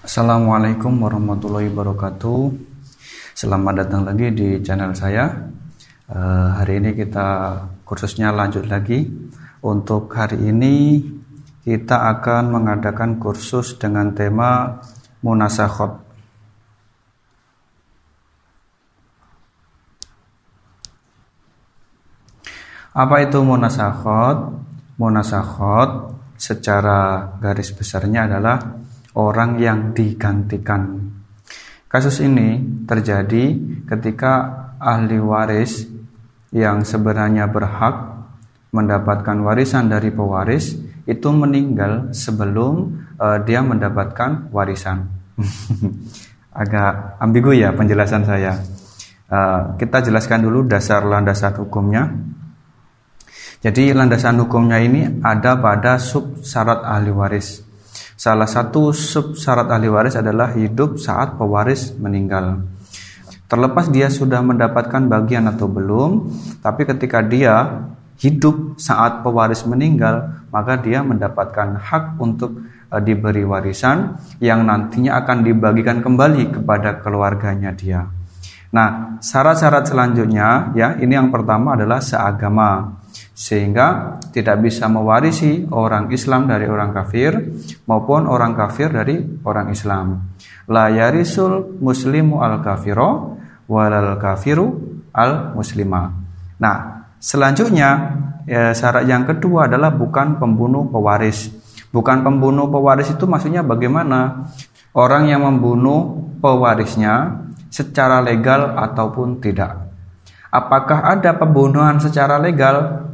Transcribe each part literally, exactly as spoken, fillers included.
Assalamualaikum warahmatullahi wabarakatuh. Selamat datang lagi di channel saya. uh, Hari ini kita kursusnya lanjut lagi. Untuk hari ini kita akan mengadakan kursus dengan tema Munasakhot. Apa itu Munasakhot? Munasakhot secara garis besarnya adalah orang yang digantikan. Kasus ini terjadi ketika ahli waris yang sebenarnya berhak mendapatkan warisan dari pewaris itu meninggal sebelum uh, dia mendapatkan warisan. Agak ambigu ya penjelasan saya. Uh, kita jelaskan dulu dasar landasan hukumnya. Jadi landasan hukumnya ini ada pada sub syarat ahli waris. Salah satu sub syarat ahli waris adalah hidup saat pewaris meninggal. Terlepas dia sudah mendapatkan bagian atau belum, tapi ketika dia hidup saat pewaris meninggal, maka dia mendapatkan hak untuk e, diberi warisan yang nantinya akan dibagikan kembali kepada keluarganya dia. Nah, syarat-syarat selanjutnya ya, ini yang pertama adalah seagama. Sehingga tidak bisa mewarisi orang Islam dari orang kafir maupun orang kafir dari orang Islam. La yarisul muslimu al kafiro walal kafiru al muslima. Nah, selanjutnya ya, syarat yang kedua adalah bukan pembunuh pewaris. Bukan pembunuh pewaris itu maksudnya bagaimana? Orang yang membunuh pewarisnya secara legal ataupun tidak. Apakah ada pembunuhan secara legal?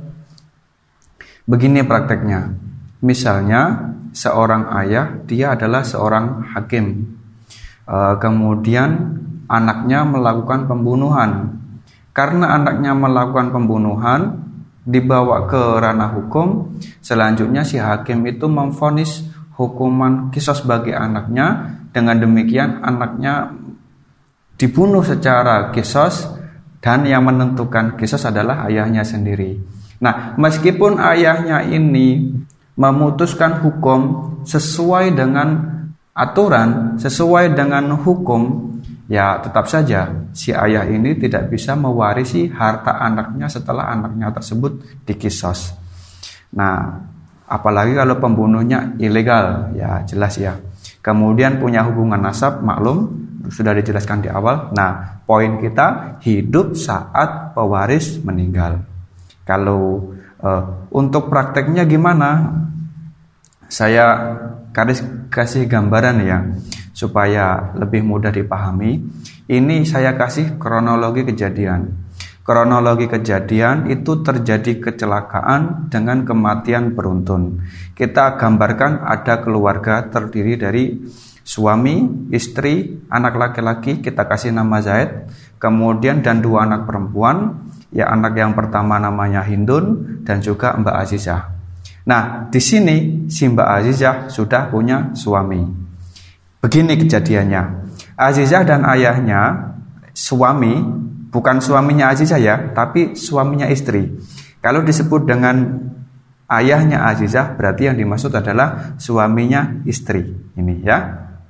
Begini prakteknya. Misalnya seorang ayah, dia adalah seorang hakim. E, kemudian anaknya melakukan pembunuhan. Karena anaknya melakukan pembunuhan, dibawa ke ranah hukum. Selanjutnya si hakim itu memvonis hukuman qisas bagi anaknya. Dengan demikian anaknya dibunuh secara qisas, dan yang menentukan qisas adalah ayahnya sendiri. Nah, meskipun ayahnya ini memutuskan hukum sesuai dengan aturan, sesuai dengan hukum, ya tetap saja si ayah ini tidak bisa mewarisi harta anaknya setelah anaknya tersebut dikisos. Nah, apalagi kalau pembunuhnya ilegal, ya jelas ya. Kemudian punya hubungan nasab, maklum, sudah dijelaskan di awal. Nah, poin kita hidup saat pewaris meninggal. Kalau uh, untuk prakteknya gimana? Saya kasih, kasih gambaran ya, supaya lebih mudah dipahami. Ini saya kasih kronologi kejadian. Kronologi kejadian itu terjadi kecelakaan dengan kematian beruntun. Kita gambarkan ada keluarga terdiri dari suami, istri, anak laki-laki, kita kasih nama Zaid, kemudian dan dua anak perempuan. Ya, anak yang pertama namanya Hindun dan juga Mbak Azizah. Nah, di sini si Mbak Azizah sudah punya suami. Begini kejadiannya. Azizah dan ayahnya, suami, bukan suaminya Azizah ya, tapi suaminya istri. Kalau disebut dengan ayahnya Azizah, berarti yang dimaksud adalah suaminya istri. Ini ya,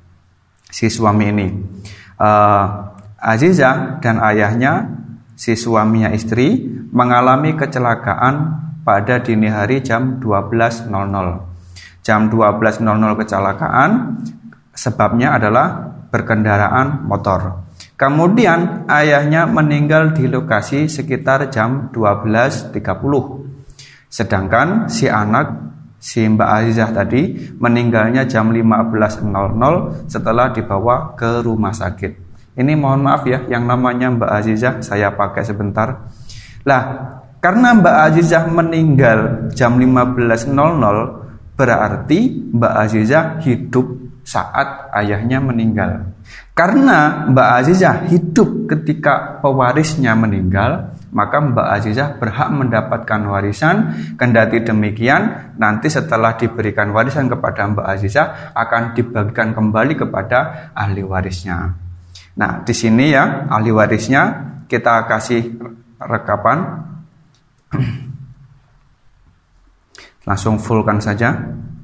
si suami ini. Uh, Azizah dan ayahnya, si suaminya istri, mengalami kecelakaan pada dini hari jam dua belas nol nol. Jam dua belas nol nol kecelakaan, sebabnya adalah berkendaraan motor. Kemudian ayahnya meninggal di lokasi sekitar jam dua belas tiga puluh. Sedangkan si anak, si Mbak Azizah tadi, meninggalnya jam lima belas nol nol setelah dibawa ke rumah sakit. Ini mohon maaf ya, yang namanya Mbak Azizah saya pakai sebentar. Lah, karena Mbak Azizah meninggal jam lima belas nol nol, berarti Mbak Azizah hidup saat ayahnya meninggal. Karena Mbak Azizah hidup ketika pewarisnya meninggal, maka Mbak Azizah berhak mendapatkan warisan. Kendati demikian, nanti setelah diberikan warisan kepada Mbak Azizah akan dibagikan kembali kepada ahli warisnya. Nah, di sini ya, ahli warisnya kita kasih rekapan. Langsung fullkan saja.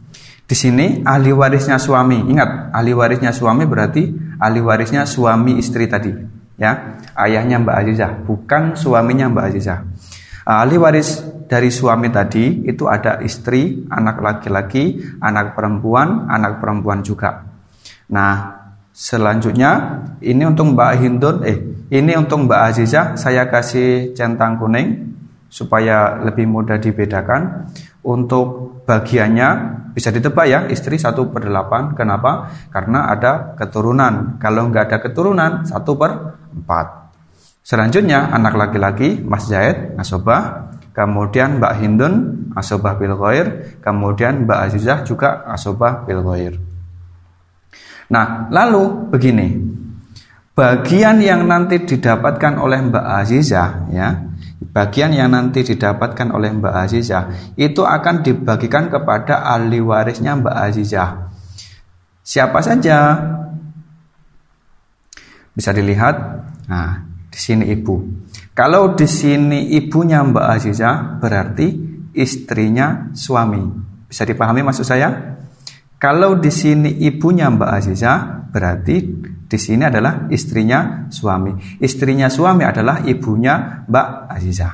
Di sini ahli warisnya suami. Ingat, ahli warisnya suami berarti ahli warisnya suami istri tadi, ya. Ayahnya Mbak Azizah, bukan suaminya Mbak Azizah. Ahli waris dari suami tadi itu ada istri, anak laki-laki, anak perempuan, anak perempuan juga. Nah, selanjutnya ini untuk Mbak Hindun, eh ini untuk Mbak Azizah saya kasih centang kuning supaya lebih mudah dibedakan. Untuk bagiannya bisa ditebak ya, istri satu per delapan. Kenapa? Karena ada keturunan. Kalau nggak ada keturunan satu per empat. Selanjutnya anak laki-laki Mas Zaid asobah, kemudian Mbak Hindun asobah bil ghair, kemudian Mbak Azizah juga asobah bil ghair. Nah, lalu begini, bagian yang nanti didapatkan oleh Mbak Azizah, ya, bagian yang nanti didapatkan oleh Mbak Azizah itu akan dibagikan kepada ahli warisnya Mbak Azizah. Siapa saja? Bisa dilihat. Nah, di sini ibu. Kalau di sini ibunya Mbak Azizah berarti istrinya suami. Bisa dipahami maksud saya? Kalau di sini ibunya Mbak Azizah berarti di sini adalah istrinya suami. Istrinya suami adalah ibunya Mbak Azizah.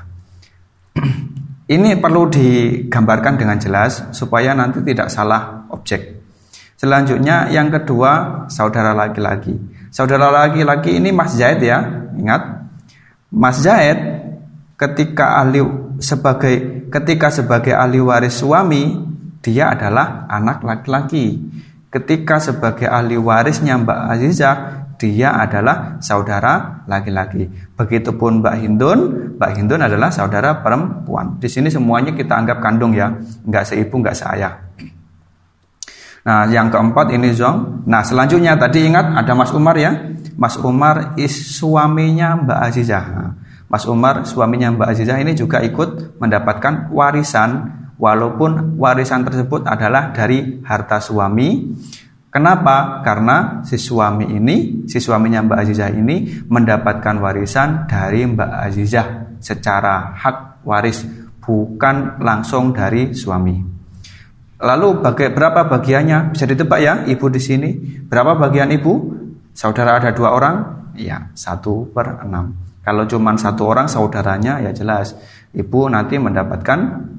Ini perlu digambarkan dengan jelas supaya nanti tidak salah objek. Selanjutnya yang kedua, saudara laki-laki. Saudara laki-laki ini Mas Zaid ya. Ingat, Mas Zaid ketika ahli sebagai ketika sebagai ahli waris suami, dia adalah anak laki-laki. Ketika sebagai ahli warisnya Mbak Azizah, dia adalah saudara laki-laki. Begitupun Mbak Hindun, Mbak Hindun adalah saudara perempuan. Di sini semuanya kita anggap kandung ya, nggak seibu, nggak seayah. Nah, yang keempat ini Zong. Nah, selanjutnya tadi ingat ada Mas Umar ya. Mas Umar is suaminya Mbak Azizah. Nah, Mas Umar suaminya Mbak Azizah ini juga ikut mendapatkan warisan, walaupun warisan tersebut adalah dari harta suami. Kenapa? Karena si suami ini, si suaminya Mbak Azizah ini mendapatkan warisan dari Mbak Azizah secara hak waris, bukan langsung dari suami. Lalu baga- berapa bagiannya? Bisa ditebak ya, ibu di sini. Berapa bagian ibu? Saudara ada dua orang? Ya, satu per enam. Kalau cuma satu orang saudaranya, ya jelas ibu nanti mendapatkan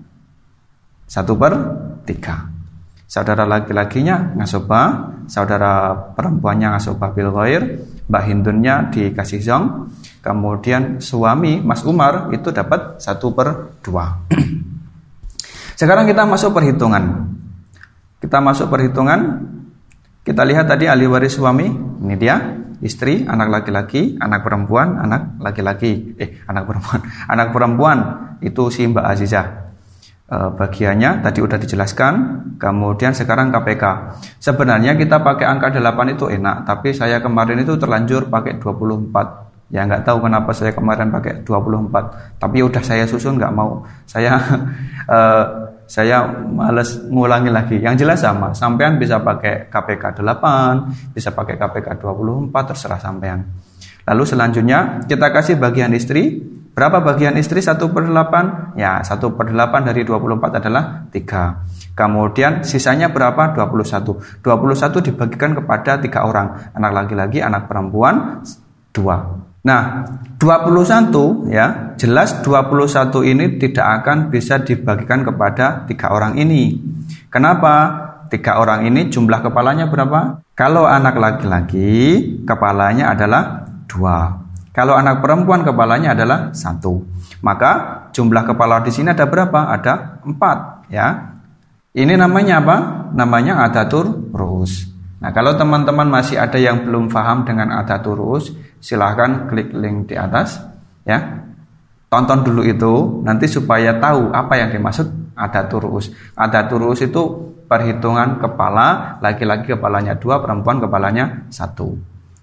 satu per tiga. Saudara laki-lakinya ngasobah, saudara perempuannya ngasobah bil ghair, Mbak Hindunnya dikasih zong, kemudian suami Mas Umar itu dapat satu per dua. Sekarang kita masuk perhitungan. Kita masuk perhitungan. Kita lihat tadi ahli waris suami, ini dia, istri, anak laki-laki, anak perempuan, anak laki-laki, eh anak perempuan, anak perempuan itu si Mbak Azizah. E, bagiannya tadi udah dijelaskan. Kemudian sekarang K P K. Sebenarnya kita pakai angka delapan itu enak, tapi saya kemarin itu terlanjur pakai dua puluh empat. Ya nggak tahu kenapa saya kemarin pakai dua puluh empat. Tapi udah saya susun, nggak mau. Saya e, saya males ngulangi lagi. Yang jelas sama, sampean bisa pakai K P K delapan, bisa pakai K P K dua puluh empat, terserah sampean. Lalu selanjutnya kita kasih bagian istri. Berapa bagian istri satu per delapan? Ya, satu per delapan dari dua puluh empat adalah tiga. Kemudian sisanya berapa? dua puluh satu. dua puluh satu dibagikan kepada tiga orang. Anak laki-laki, anak perempuan, dua. Nah, dua puluh satu ya, jelas dua puluh satu ini tidak akan bisa dibagikan kepada tiga orang ini. Kenapa? Tiga orang ini jumlah kepalanya berapa? Kalau anak laki-laki, kepalanya adalah dua. Kalau anak perempuan, kepalanya adalah satu. Maka jumlah kepala di sini ada berapa? Ada empat ya. Ini namanya apa? Namanya adatur ru'us. Nah, kalau teman-teman masih ada yang belum paham dengan adatur ru'us, silahkan klik link di atas ya. Tonton dulu itu nanti supaya tahu apa yang dimaksud adatur ru'us. Adatur ru'us itu perhitungan kepala, laki-laki kepalanya dua, perempuan kepalanya satu.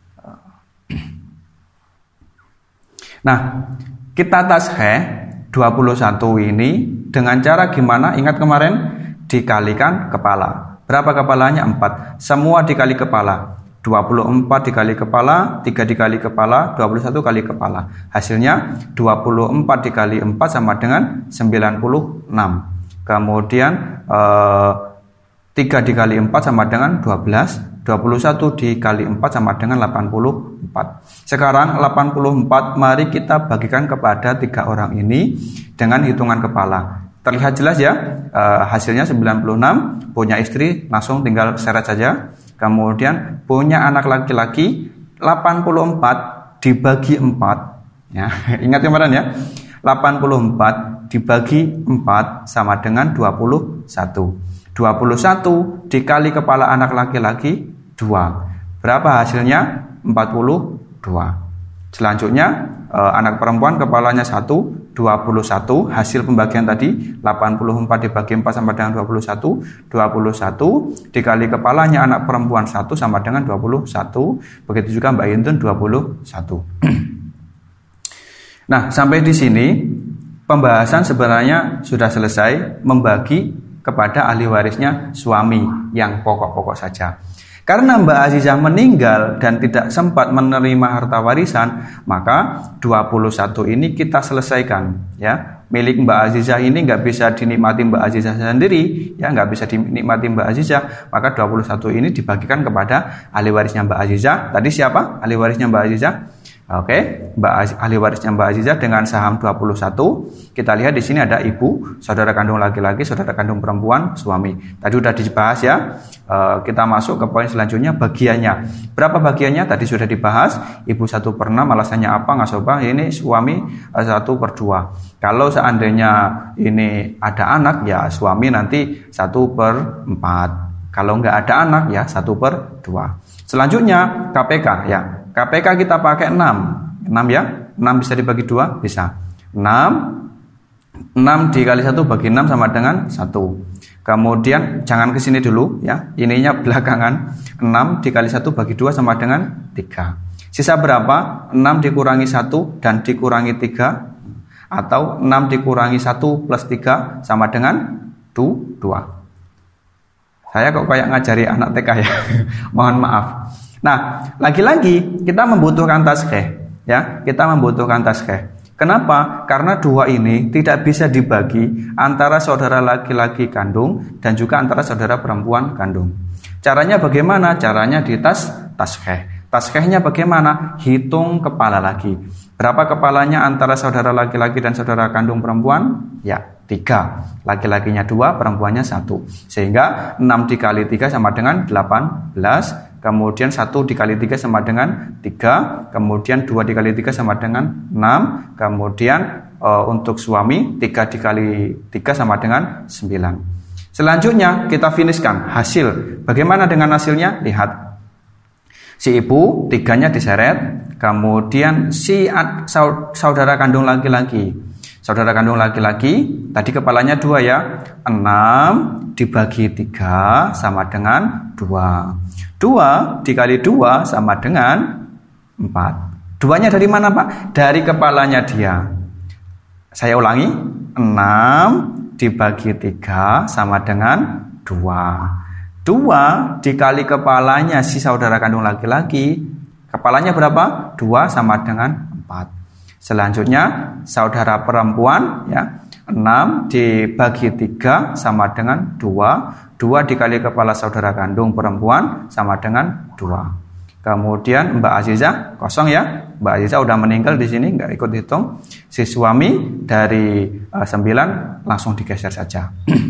Nah, kita tasheh dua puluh satu ini dengan cara gimana? Ingat kemarin dikalikan kepala. Berapa kepalanya? empat. Semua dikali kepala. dua puluh empat dikali kepala, tiga dikali kepala, dua puluh satu kali kepala. Hasilnya dua puluh empat dikali empat sama dengan sembilan puluh enam. Kemudian eh, tiga dikali empat sama dengan dua belas. dua puluh satu dikali empat sama dengan delapan puluh empat. Sekarang delapan puluh empat mari kita bagikan kepada tiga orang ini dengan hitungan kepala. Terlihat jelas ya, e, hasilnya sembilan puluh enam. Punya istri langsung tinggal seret saja. Kemudian punya anak laki-laki delapan puluh empat dibagi empat ya. Ingat kemarin ya, delapan puluh empat dibagi empat sama dengan dua puluh satu. dua puluh satu dikali kepala anak laki-laki dua. Berapa hasilnya? empat puluh dua. Selanjutnya eh, anak perempuan kepalanya satu, dua puluh satu. Hasil pembagian tadi delapan puluh empat dibagi empat sama dengan dua puluh satu. dua puluh satu dikali kepalanya anak perempuan satu sama dengan dua puluh satu. Begitu juga Mbak Hintun dua puluh satu. Nah, sampai di sini pembahasan sebenarnya sudah selesai, membagi kepada ahli warisnya suami yang pokok-pokok saja. Karena Mbak Azizah meninggal dan tidak sempat menerima harta warisan, maka dua puluh satu ini kita selesaikan ya. Milik Mbak Azizah ini nggak bisa dinikmati Mbak Azizah sendiri, ya nggak bisa dinikmati Mbak Azizah, maka dua puluh satu ini dibagikan kepada ahli warisnya Mbak Azizah. Tadi siapa ahli warisnya Mbak Azizah? Oke, Mbak ahli warisnya Mbak Azizah dengan saham dua puluh satu. Kita lihat di sini ada ibu, saudara kandung laki-laki, saudara kandung perempuan, suami. Tadi sudah dibahas ya. E, kita masuk ke poin selanjutnya, bagiannya. Berapa bagiannya? Tadi sudah dibahas. Ibu satu per enam, alasannya apa? Nggak sobat. Ini suami satu per dua. Kalau seandainya ini ada anak, ya suami nanti satu per empat. Kalau nggak ada anak, ya satu per dua. Selanjutnya K P K ya. K P K kita pakai enam. enam ya. enam bisa dibagi dua? Bisa. enam. enam dikali satu bagi enam sama dengan satu. Kemudian jangan ke sini dulu ya. Ininya belakangan. enam dikali satu bagi dua sama dengan tiga. Sisa berapa? enam dikurangi satu dan dikurangi tiga. Atau enam dikurangi satu plus tiga sama dengan dua. Saya kok kayak ngajari anak T K ya. Mohon maaf. Nah, lagi-lagi kita membutuhkan taskhih ya, kita membutuhkan taskhih. Kenapa? Karena dua ini tidak bisa dibagi antara saudara laki-laki kandung dan juga antara saudara perempuan kandung. Caranya bagaimana? Caranya di tas taskhih. Taskhihnya bagaimana? Hitung kepala lagi. Berapa kepalanya antara saudara laki-laki dan saudara kandung perempuan? Ya, tiga. Laki-lakinya dua, perempuannya satu. Sehingga enam dikali tiga sama dengan delapan belas. Kemudian satu dikali tiga sama dengan tiga. Kemudian dua dikali tiga sama dengan enam. Kemudian e, untuk suami tiga dikali tiga sama dengan sembilan. Selanjutnya kita finishkan hasil. Bagaimana dengan hasilnya? Lihat. Si ibu tiganya diseret. Kemudian si saudara kandung laki-laki. Saudara kandung laki-laki tadi kepalanya dua ya. enam dibagi tiga sama dengan dua. dua dikali dua sama dengan empat. Duanya dari mana Pak? Dari kepalanya dia. Saya ulangi. enam dibagi tiga sama dengan dua. dua dikali kepalanya si saudara kandung laki-laki. Kepalanya berapa? dua sama dengan empat. Selanjutnya saudara perempuan ya. enam dibagi tiga sama dengan dua. dua dikali kepala saudara kandung perempuan sama dengan dua. Kemudian Mbak Azizah kosong ya. Mbak Azizah udah meninggal di sini, nggak ikut hitung. Si suami dari uh, sembilan langsung digeser saja.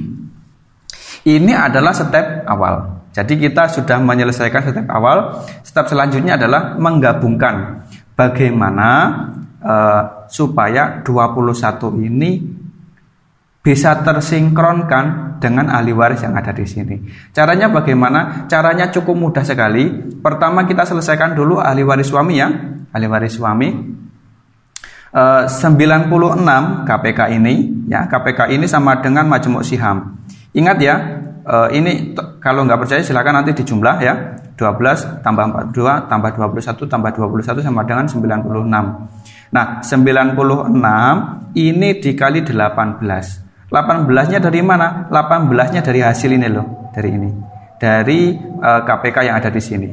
Ini adalah step awal. Jadi kita sudah menyelesaikan step awal. Step selanjutnya adalah menggabungkan bagaimana uh, supaya dua puluh satu ini bisa tersinkronkan dengan ahli waris yang ada di sini. Caranya bagaimana? Caranya cukup mudah sekali. Pertama kita selesaikan dulu ahli waris suami ya. Ahli waris suami e, sembilan puluh enam K P K ini ya. K P K ini sama dengan majmuk siham. Ingat ya, e, ini t- kalau nggak percaya silakan nanti dijumlah ya. dua belas tambah empat puluh dua tambah dua puluh satu tambah dua puluh satu sama dengan sembilan puluh enam. Nah, sembilan puluh enam ini dikali delapan belas. delapan belasnya dari mana? delapan belasnya dari hasil ini loh, dari ini. Dari uh, K P K yang ada di sini.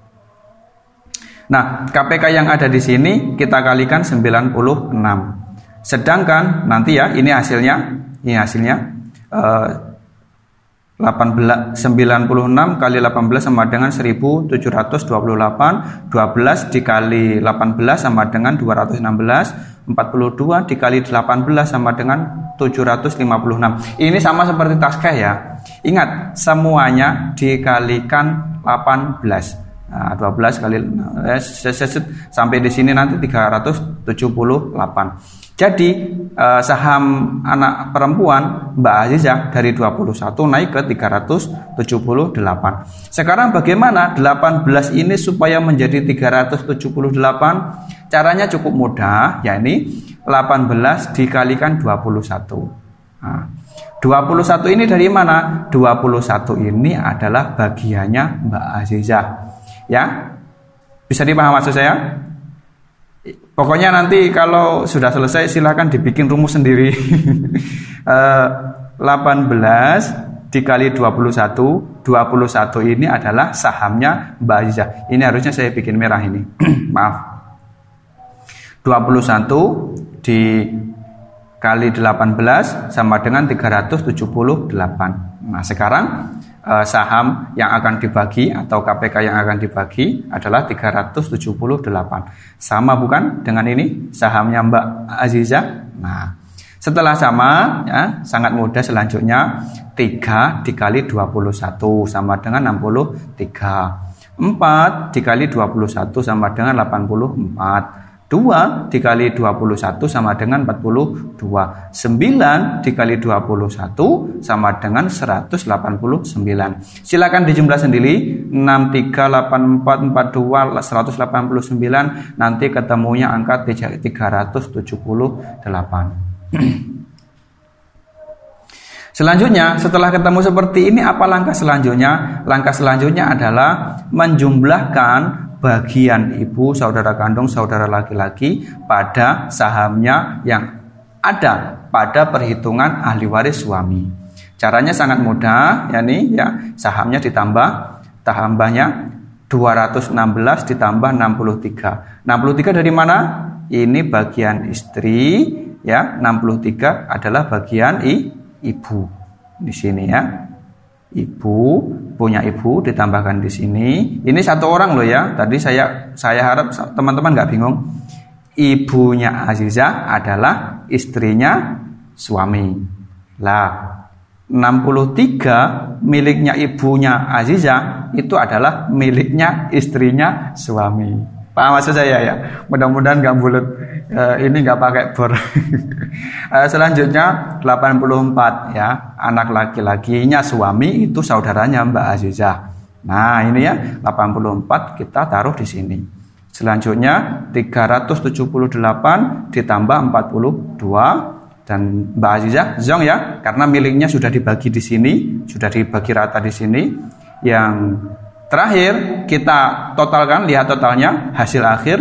Nah, K P K yang ada di sini kita kalikan sembilan puluh enam. Sedangkan nanti ya, ini hasilnya, ini hasilnya uh, delapan belas, sembilan puluh enam kali delapan belas sama dengan seribu tujuh ratus dua puluh delapan. Dua belas dikali delapan belas sama dengan dua ratus enam belas. Empat puluh dua dikali delapan belas sama dengan tujuh ratus lima puluh enam. Ini sama seperti taskeh ya. Ingat, semuanya dikalikan delapan belas. Nah, dua belas kali eh, sampai di sini nanti tiga ratus tujuh puluh delapan. Jadi eh, saham anak perempuan Mbak Azizah dari dua puluh satu naik ke tiga ratus tujuh puluh delapan. Sekarang bagaimana delapan belas ini supaya menjadi tiga ratus tujuh puluh delapan? Caranya cukup mudah, yakni delapan belas dikalikan dua puluh satu. Nah, dua puluh satu ini dari mana? dua puluh satu ini adalah bagiannya Mbak Azizah. Ya, bisa dipahami maksud saya? Pokoknya nanti kalau sudah selesai silahkan dibikin rumus sendiri. delapan belas dikali dua puluh satu. dua puluh satu ini adalah sahamnya Mbak Azizah. Ini harusnya saya bikin merah ini. Maaf. dua puluh satu dikali delapan belas sama dengan tiga ratus tujuh puluh delapan. Nah, sekarang eh, saham yang akan dibagi atau K P K yang akan dibagi adalah tiga ratus tujuh puluh delapan. Sama bukan dengan ini sahamnya Mbak Azizah? Nah, setelah sama ya, sangat mudah selanjutnya tiga dikali dua puluh satu sama dengan enam puluh tiga. empat dikali dua puluh satu sama dengan delapan puluh empat. dua dikali dua puluh satu sama dengan empat puluh dua. sembilan dikali dua puluh satu sama dengan seratus delapan puluh sembilan. Silakan dijumlah sendiri. enam, tiga, delapan, empat, empat, dua, seratus delapan puluh sembilan. Nanti ketemunya angka tiga ratus tujuh puluh delapan. Selanjutnya, setelah ketemu seperti ini, apa langkah selanjutnya? Langkah selanjutnya adalah menjumlahkan bagian ibu, saudara kandung, saudara laki-laki pada sahamnya yang ada pada perhitungan ahli waris suami. Caranya sangat mudah, yakni ya, sahamnya ditambah tambahnya dua ratus enam belas ditambah enam puluh tiga. enam puluh tiga dari mana? Ini bagian istri, ya. enam puluh tiga adalah bagian i, ibu. Di sini ya. Ibu punya ibu ditambahkan di sini. Ini satu orang loh ya. Tadi saya saya harap teman-teman nggak bingung. Ibunya Azizah adalah istrinya suami. Lah, enam puluh tiga miliknya ibunya Azizah itu adalah miliknya istrinya suami. Paham maksud saya ya? Mudah-mudahan nggak bulat. Uh, ini nggak pakai bor. uh, selanjutnya delapan puluh empat ya, anak laki-lakinya suami itu saudaranya Mbak Azizah. Nah ini ya delapan puluh empat kita taruh di sini. Selanjutnya tiga ratus tujuh puluh delapan ditambah empat puluh dua dan Mbak Azizah zong ya, karena miliknya sudah dibagi di sini, sudah dibagi rata di sini. Yang terakhir kita totalkan, lihat totalnya hasil akhir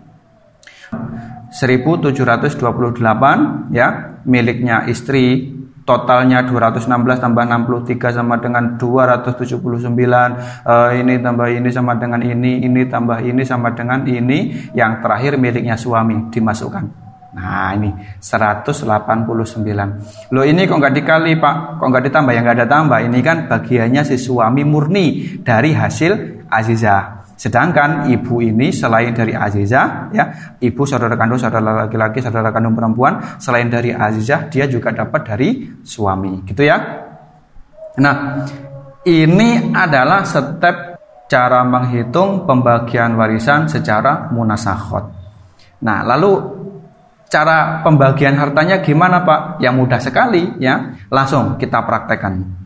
seribu tujuh ratus dua puluh delapan ya, miliknya istri totalnya dua ratus enam belas tambah enam puluh tiga sama dengan dua ratus tujuh puluh sembilan. uh, ini tambah ini sama dengan ini, ini tambah ini sama dengan ini, yang terakhir miliknya suami dimasukkan. Nah ini seratus delapan puluh sembilan. Loh ini kok nggak dikali Pak, kok nggak ditambah? Ya nggak ada tambah, ini kan bagiannya si suami murni dari hasil Azizah. Sedangkan ibu ini selain dari Azizah ya, ibu saudara kandung, saudara laki-laki, saudara kandung perempuan, selain dari Azizah dia juga dapat dari suami, gitu ya. Nah, ini adalah step cara menghitung pembagian warisan secara munasakhot. Nah, lalu cara pembagian hartanya gimana Pak? Yang mudah sekali ya. Langsung kita praktekkan.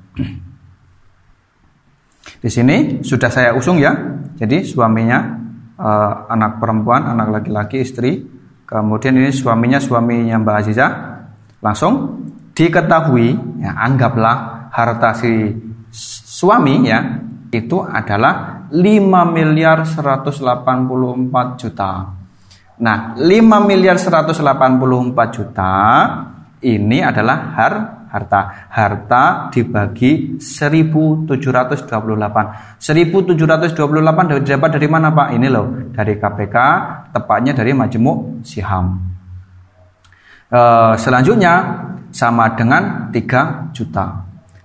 Di sini sudah saya usung ya. Jadi suaminya eh, anak perempuan, anak laki-laki, istri. Kemudian ini suaminya suaminya Mbak Azizah. Langsung diketahui ya, anggaplah harta si suami ya itu adalah lima miliar seratus delapan puluh empat juta. Nah, lima miliar seratus delapan puluh empat juta ini adalah har harta. Harta dibagi seribu tujuh ratus dua puluh delapan. seribu tujuh ratus dua puluh delapan dapat dari mana Pak? Ini loh, dari K P K, tepatnya dari Majmu' Siham. E, selanjutnya sama dengan tiga juta.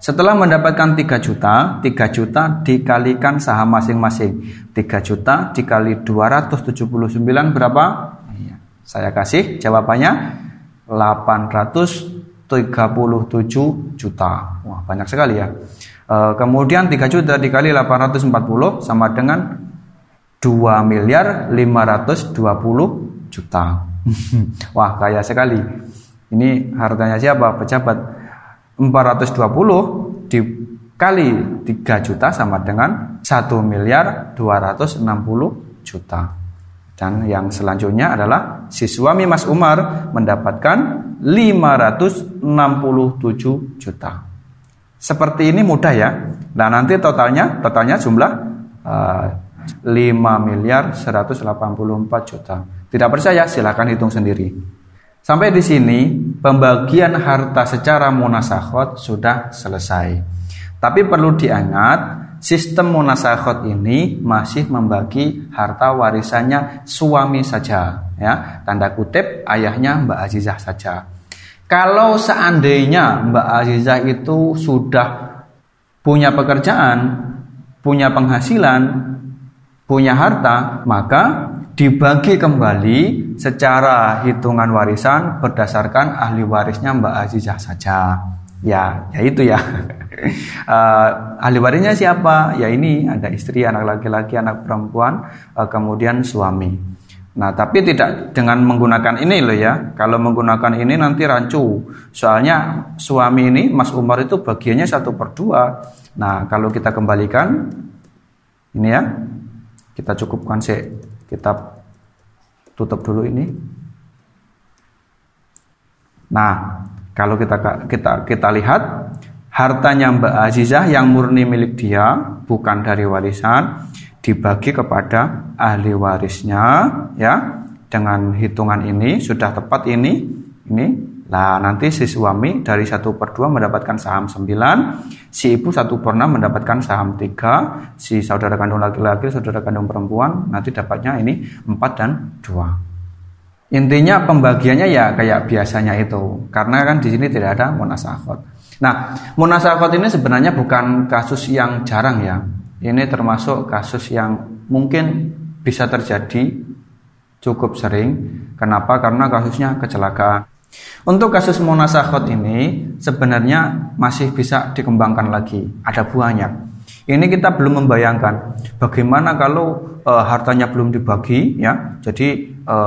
Setelah mendapatkan tiga juta, tiga juta dikalikan saham masing-masing. tiga juta dikali dua ratus tujuh puluh sembilan berapa? Saya kasih jawabannya delapan ratus tiga puluh tujuh juta. Wah, banyak sekali ya. E, kemudian tiga juta dikali delapan ratus empat puluh sama dengan dua miliar lima ratus dua puluh juta. Wah, kaya sekali. Ini hartanya siapa? Pejabat. empat ratus dua puluh dikali tiga juta sama dengan satu miliar dua ratus enam puluh juta. Dan yang selanjutnya adalah si suami Mas Umar mendapatkan lima ratus enam puluh tujuh juta. Seperti ini mudah ya. Nah, nanti totalnya totalnya jumlah uh, lima miliar seratus delapan puluh empat juta. Tidak percaya silakan hitung sendiri. Sampai di sini pembagian harta secara munasakhot sudah selesai. Tapi perlu diingat, sistem munasakhot ini masih membagi harta warisannya suami saja, ya. Tanda kutip ayahnya Mbak Azizah saja. Kalau seandainya Mbak Azizah itu sudah punya pekerjaan, punya penghasilan, punya harta, maka dibagi kembali secara hitungan warisan berdasarkan ahli warisnya Mbak Azizah saja. Ya, ya itu ya. uh, ahli warisnya siapa? Ya ini ada istri, anak laki-laki, anak perempuan, uh, kemudian suami. Nah, tapi tidak dengan menggunakan ini loh ya. Kalau menggunakan ini nanti rancu. Soalnya suami ini, Mas Umar itu bagiannya satu per dua. Nah, kalau kita kembalikan, ini ya, kita cukupkan sih. Kita tutup dulu ini. Nah, kalau kita kita kita lihat hartanya Mbak Azizah yang murni milik dia, bukan dari warisan, dibagi kepada ahli warisnya, ya. Dengan hitungan ini sudah tepat ini, ini. Nah, nanti si suami dari satu per dua mendapatkan saham sembilan, si ibu satu per enam mendapatkan saham tiga, si saudara kandung laki-laki, saudara kandung perempuan nanti dapatnya ini empat dan dua. Intinya pembagiannya ya kayak biasanya itu, karena kan di sini tidak ada munasakhot. Nah, munasakhot ini sebenarnya bukan kasus yang jarang ya. Ini termasuk kasus yang mungkin bisa terjadi cukup sering. Kenapa? Karena kasusnya kecelakaan. Untuk kasus munasakhot ini sebenarnya masih bisa dikembangkan lagi, ada banyak. Ini kita belum membayangkan bagaimana kalau e, hartanya belum dibagi, ya. Jadi e,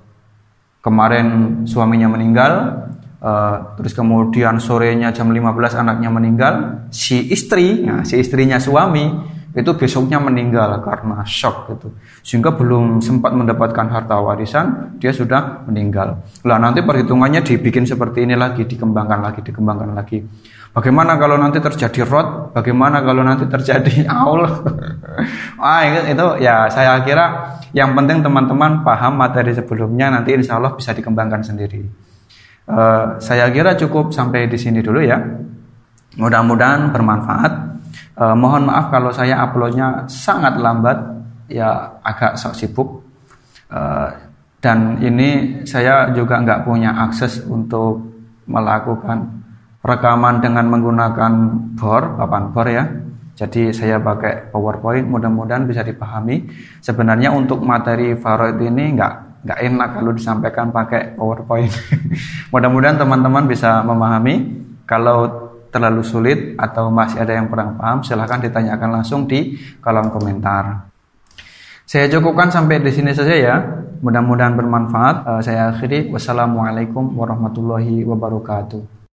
kemarin suaminya meninggal, e, terus kemudian sorenya jam lima belas anaknya meninggal, si istri, ya, si istrinya suami itu besoknya meninggal karena shock gitu, sehingga belum sempat mendapatkan harta warisan dia sudah meninggal. Lah nanti perhitungannya dibikin seperti ini lagi, dikembangkan lagi, dikembangkan lagi. Bagaimana kalau nanti terjadi rot? Bagaimana kalau nanti terjadi aul? Wah, itu, itu ya saya kira yang penting teman-teman paham materi sebelumnya, nanti insya Allah bisa dikembangkan sendiri. Uh, saya kira cukup sampai di sini dulu ya. Mudah-mudahan bermanfaat. Uh, mohon maaf kalau saya uploadnya sangat lambat, ya agak sok sibuk. Uh, dan ini saya juga nggak punya akses untuk melakukan rekaman dengan menggunakan bor, papan bor ya. Jadi saya pakai PowerPoint, mudah-mudahan bisa dipahami. Sebenarnya untuk materi faraid ini nggak nggak enak kalau disampaikan pakai PowerPoint. Mudah-mudahan teman-teman bisa memahami. Kalau terlalu sulit atau masih ada yang kurang paham, silahkan ditanyakan langsung di kolom komentar. Saya cukupkan sampai di sini saja ya. Mudah-mudahan bermanfaat. Uh, saya akhiri. Wassalamualaikum warahmatullahi wabarakatuh.